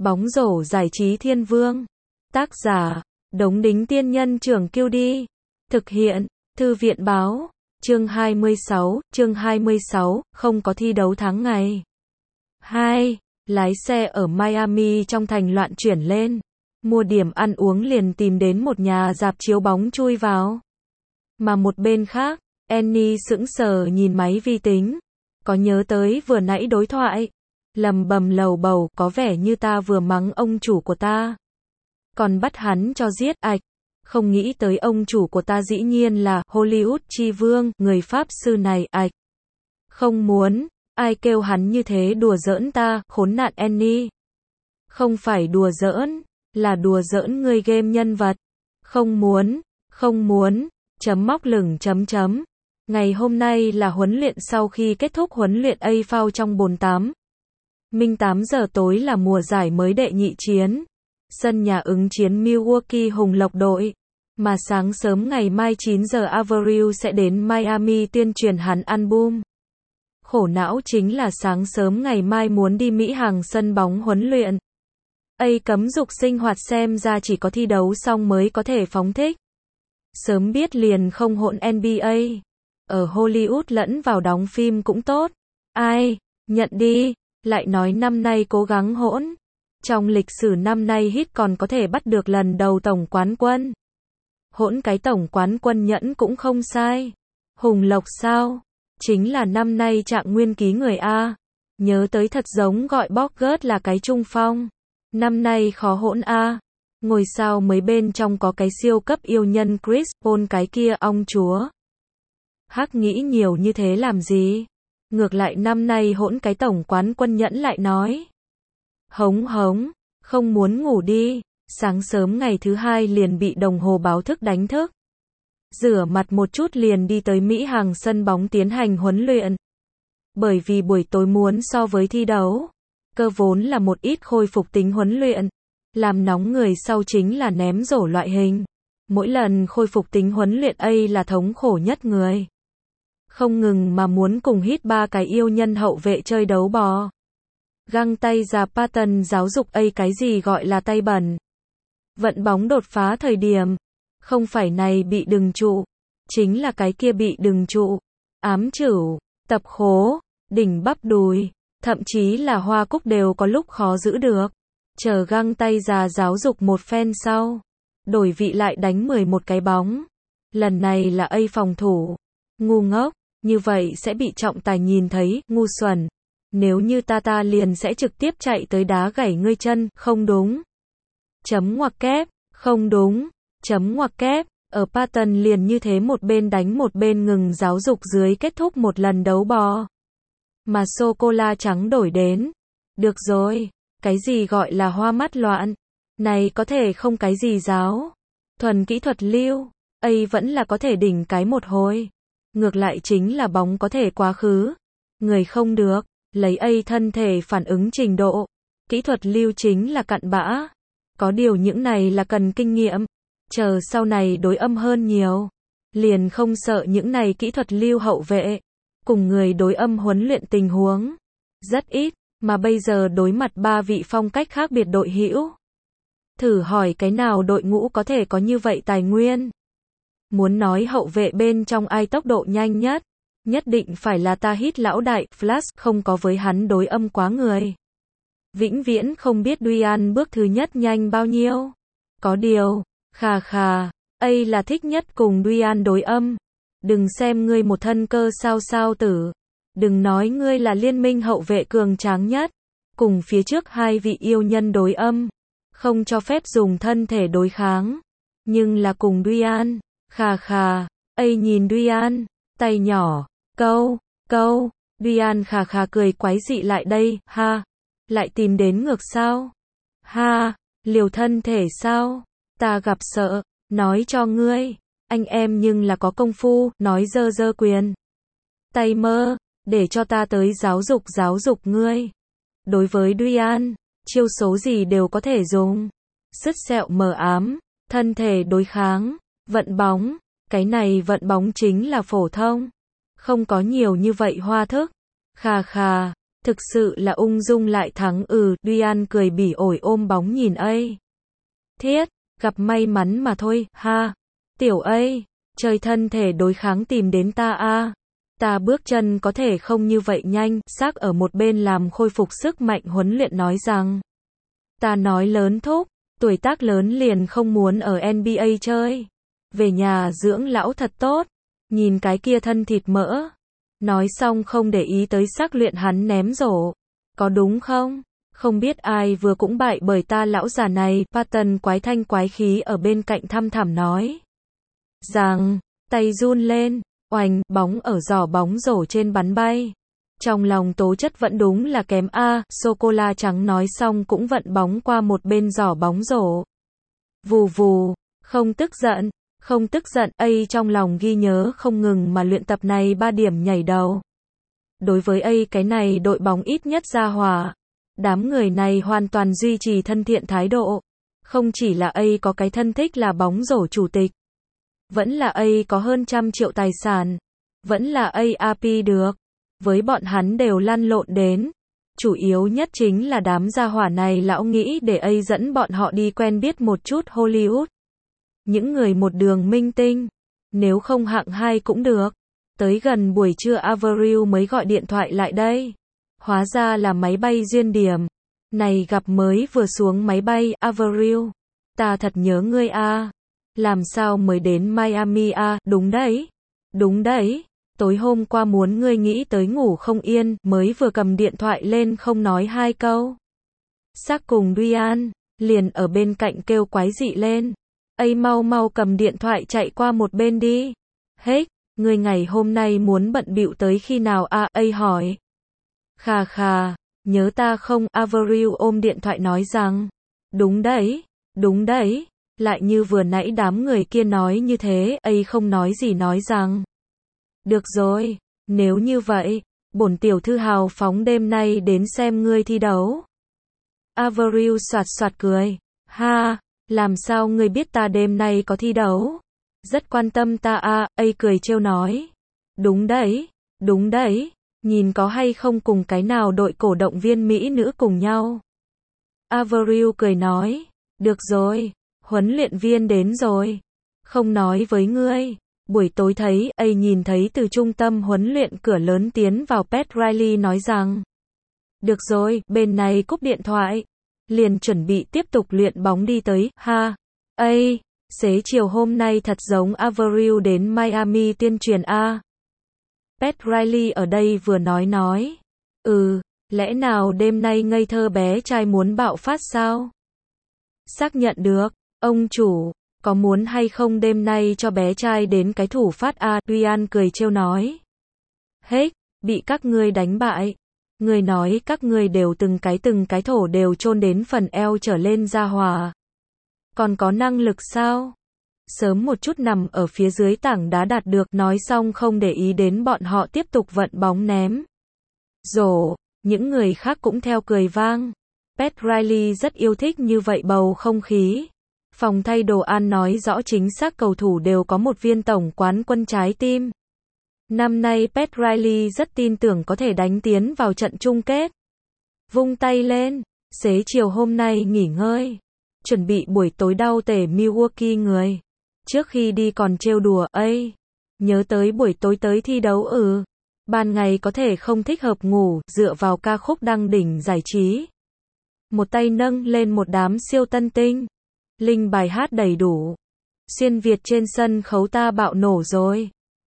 Bóng rổ giải trí thiên vương. Tác giả, Đống Đính Tiên Nhân Trưởng Kiêu Đi. Thực hiện, Thư viện Báo. Chương 26, không có thi đấu tháng ngày. 2. Lái xe ở Miami trong thành loạn chuyển lên. Mua điểm ăn uống liền tìm đến một nhà rạp chiếu bóng chui vào. Mà một bên khác, Annie sững sờ nhìn máy vi tính. Có nhớ tới vừa nãy đối thoại. Lầm bầm lầu bầu, có vẻ như ta vừa mắng ông chủ của ta. Còn bắt hắn cho giết ạch. Không nghĩ tới ông chủ của ta dĩ nhiên là Hollywood tri vương, người Pháp sư này ạch. Không muốn, ai kêu hắn như thế đùa giỡn ta, khốn nạn Annie. Không phải đùa giỡn, là đùa giỡn người game nhân vật. Không muốn, chấm móc lửng chấm chấm. Ngày hôm nay là huấn luyện sau khi kết thúc huấn luyện AFL trong bồn tắm. Minh 8 giờ tối là mùa giải mới đệ nhị chiến. Sân nhà ứng chiến Milwaukee Hùng Lộc đội. Mà sáng sớm ngày mai 9 giờ Avril sẽ đến Miami tuyên truyền hắn album. Khổ não chính là sáng sớm ngày mai muốn đi Mỹ hàng sân bóng huấn luyện. Cấm dục sinh hoạt xem ra chỉ có thi đấu xong mới có thể phóng thích. Sớm biết liền không hỗn NBA. Ở Hollywood lẫn vào đóng phim cũng tốt. Ai, nhận đi, lại nói năm nay cố gắng hỗn. Trong lịch sử năm nay hit còn có thể bắt được lần đầu tổng quán quân. Hỗn cái tổng quán quân nhẫn cũng không sai. Hùng Lộc sao? Chính là năm nay trạng nguyên ký người A. Nhớ tới thật giống gọi Bogut là cái trung phong. Năm nay khó hỗn A. Ngồi sao mấy bên trong có cái siêu cấp yêu nhân Chris Paul cái kia ong chúa. Hắc nghĩ nhiều như thế làm gì? Ngược lại năm nay hỗn cái tổng quán quân nhẫn lại nói. Hống, không muốn ngủ đi. Sáng sớm ngày thứ hai liền bị đồng hồ báo thức đánh thức. Rửa mặt một chút liền đi tới Mỹ hàng sân bóng tiến hành huấn luyện. Bởi vì buổi tối muốn so với thi đấu. Cơ vốn là một ít khôi phục tính huấn luyện. Làm nóng người sau chính là ném rổ loại hình. Mỗi lần khôi phục tính huấn luyện là thống khổ nhất người. Không ngừng mà muốn cùng hít ba cái yêu nhân hậu vệ chơi đấu bò. Găng tay già pattern giáo dục cái gì gọi là tay bẩn. Vận bóng đột phá thời điểm. Không phải này bị đừng trụ. Chính là cái kia bị đừng trụ. Ám chửu, tập khố, đỉnh bắp đùi. Thậm chí là hoa cúc đều có lúc khó giữ được. Chờ găng tay già giáo dục một phen sau. Đổi vị lại đánh 11 cái bóng. Lần này là phòng thủ. Ngu ngốc, như vậy sẽ bị trọng tài nhìn thấy, ngu xuẩn. Nếu như ta liền sẽ trực tiếp chạy tới đá gãy ngươi chân, không đúng. Chấm ngoặc kép, không đúng. Chấm ngoặc kép, ở pattern liền như thế một bên đánh một bên ngừng giáo dục dưới kết thúc một lần đấu bò. Mà sô-cô-la trắng đổi đến. Được rồi, cái gì gọi là hoa mắt loạn. Này có thể không cái gì giáo. Thuần kỹ thuật lưu, vẫn là có thể đỉnh cái một hồi. Ngược lại chính là bóng có thể quá khứ. Người không được, lấy thân thể phản ứng trình độ. Kỹ thuật lưu chính là cặn bã. Có điều những này là cần kinh nghiệm. Chờ sau này đối âm hơn nhiều. Liền không sợ những này kỹ thuật lưu hậu vệ. Cùng người đối âm huấn luyện tình huống. Rất ít, mà bây giờ đối mặt ba vị phong cách khác biệt đội hữu. Thử hỏi cái nào đội ngũ có thể có như vậy tài nguyên. Muốn nói hậu vệ bên trong ai tốc độ nhanh nhất. Nhất định phải là ta hít lão đại, Flash, không có với hắn đối âm quá người. Vĩnh viễn không biết Duyan bước thứ nhất nhanh bao nhiêu. Có điều, là thích nhất cùng Duyan đối âm. Đừng xem ngươi một thân cơ sao tử. Đừng nói ngươi là liên minh hậu vệ cường tráng nhất. Cùng phía trước hai vị yêu nhân đối âm. Không cho phép dùng thân thể đối kháng. Nhưng là cùng Duyan. Nhìn Duyan. Tay nhỏ. Câu. Duyan cười quái dị lại đây. Ha. Lại tìm đến ngược sao? Ha. Liều thân thể sao? Ta gặp sợ. Nói cho ngươi. Anh em nhưng là có công phu. Nói dơ quyền. Tay mơ. Để cho ta tới giáo dục ngươi. Đối với Duyan, chiêu số gì đều có thể dùng. Sứt sẹo mờ ám, thân thể đối kháng, vận bóng. Cái này vận bóng chính là phổ thông. Không có nhiều như vậy hoa thức. Thực sự là ung dung lại thắng Duyan cười bỉ ổi ôm bóng nhìn ấy. Thiết, gặp may mắn mà thôi, ha. Tiểu ấy, chơi thân thể đối kháng tìm đến ta a. Ta bước chân có thể không như vậy nhanh, xác ở một bên làm khôi phục sức mạnh huấn luyện nói rằng. Ta nói lớn thúc, tuổi tác lớn liền không muốn ở NBA chơi. Về nhà dưỡng lão thật tốt, nhìn cái kia thân thịt mỡ. Nói xong không để ý tới xác luyện hắn ném rổ. Có đúng không? Không biết ai vừa cũng bại bởi ta lão già này, Patton quái thanh quái khí ở bên cạnh thăm thẳm nói. Rằng, tay run lên, oành, bóng ở giỏ bóng rổ trên bắn bay. Trong lòng tố chất vẫn đúng là kém a, sô-cô-la trắng nói xong cũng vận bóng qua một bên giỏ bóng rổ. Vù vù, không tức giận, ấy trong lòng ghi nhớ không ngừng mà luyện tập này 3 điểm nhảy đầu. Đối với ấy cái này đội bóng ít nhất ra hòa. Đám người này hoàn toàn duy trì thân thiện thái độ. Không chỉ là ấy có cái thân thích là bóng rổ chủ tịch. Vẫn là ấy có hơn 100 triệu tài sản. Vẫn là ấy AP được. Với bọn hắn đều lăn lộn đến. Chủ yếu nhất chính là đám gia hỏa này lão nghĩ để ấy dẫn bọn họ đi quen biết một chút Hollywood. Những người một đường minh tinh. Nếu không hạng 2 cũng được. Tới gần buổi trưa Avril mới gọi điện thoại lại đây. Hóa ra là máy bay duyên điểm. Này gặp mới vừa xuống máy bay, Avril. Ta thật nhớ ngươi a. Làm sao mới đến Miami a? Đúng đấy. Tối hôm qua muốn ngươi nghĩ tới ngủ không yên, mới vừa cầm điện thoại lên không nói 2 câu. Xác cùng Ryan, liền ở bên cạnh kêu quái dị lên. Ây mau cầm điện thoại chạy qua một bên đi. Hết, ngươi ngày hôm nay muốn bận bịu tới khi nào a? Ây hỏi. Khà, nhớ ta không? Avril ôm điện thoại nói rằng. Đúng đấy. Lại như vừa nãy đám người kia nói như thế, ấy không nói gì nói rằng. Được rồi, nếu như vậy, bổn tiểu thư hào phóng đêm nay đến xem ngươi thi đấu. Avril xoạt cười. Ha, làm sao ngươi biết ta đêm nay có thi đấu? Rất quan tâm ta a, ấy cười trêu nói. Đúng đấy, nhìn có hay không cùng cái nào đội cổ động viên Mỹ nữ cùng nhau. Avril cười nói. Được rồi, huấn luyện viên đến rồi. Không nói với ngươi. Buổi tối thấy, ấy nhìn thấy từ trung tâm huấn luyện cửa lớn tiến vào Pat Riley nói rằng. Được rồi, bên này cúp điện thoại. Liền chuẩn bị tiếp tục luyện bóng đi tới, ha. Ây, xế chiều hôm nay thật giống Avril đến Miami tuyên truyền a. Pat Riley ở đây vừa nói. Lẽ nào đêm nay ngây thơ bé trai muốn bạo phát sao? Xác nhận được, ông chủ. Có muốn hay không đêm nay cho bé trai đến cái thủ phát a? Ryan cười trêu nói. Hết, bị các ngươi đánh bại. Người nói các ngươi đều từng cái thổ đều chôn đến phần eo trở lên ra hòa. Còn có năng lực sao? Sớm một chút nằm ở phía dưới tảng đá đạt được. Nói xong không để ý đến bọn họ tiếp tục vận bóng ném. Rổ, những người khác cũng theo cười vang. Pat Riley rất yêu thích như vậy bầu không khí. Phòng thay đồ ăn nói rõ chính xác cầu thủ đều có một viên tổng quán quân trái tim. Năm nay Pat Riley rất tin tưởng có thể đánh tiến vào trận chung kết. Vung tay lên, xế chiều hôm nay nghỉ ngơi. Chuẩn bị buổi tối đau tể Milwaukee người. Trước khi đi còn trêu đùa, ấy. Nhớ tới buổi tối tới thi đấu Ban ngày có thể không thích hợp ngủ, dựa vào ca khúc đăng đỉnh giải trí. Một tay nâng lên một đám siêu tân tinh. Linh bài hát đầy đủ. Xuyên Việt trên sân khấu ta bạo nổ rồi.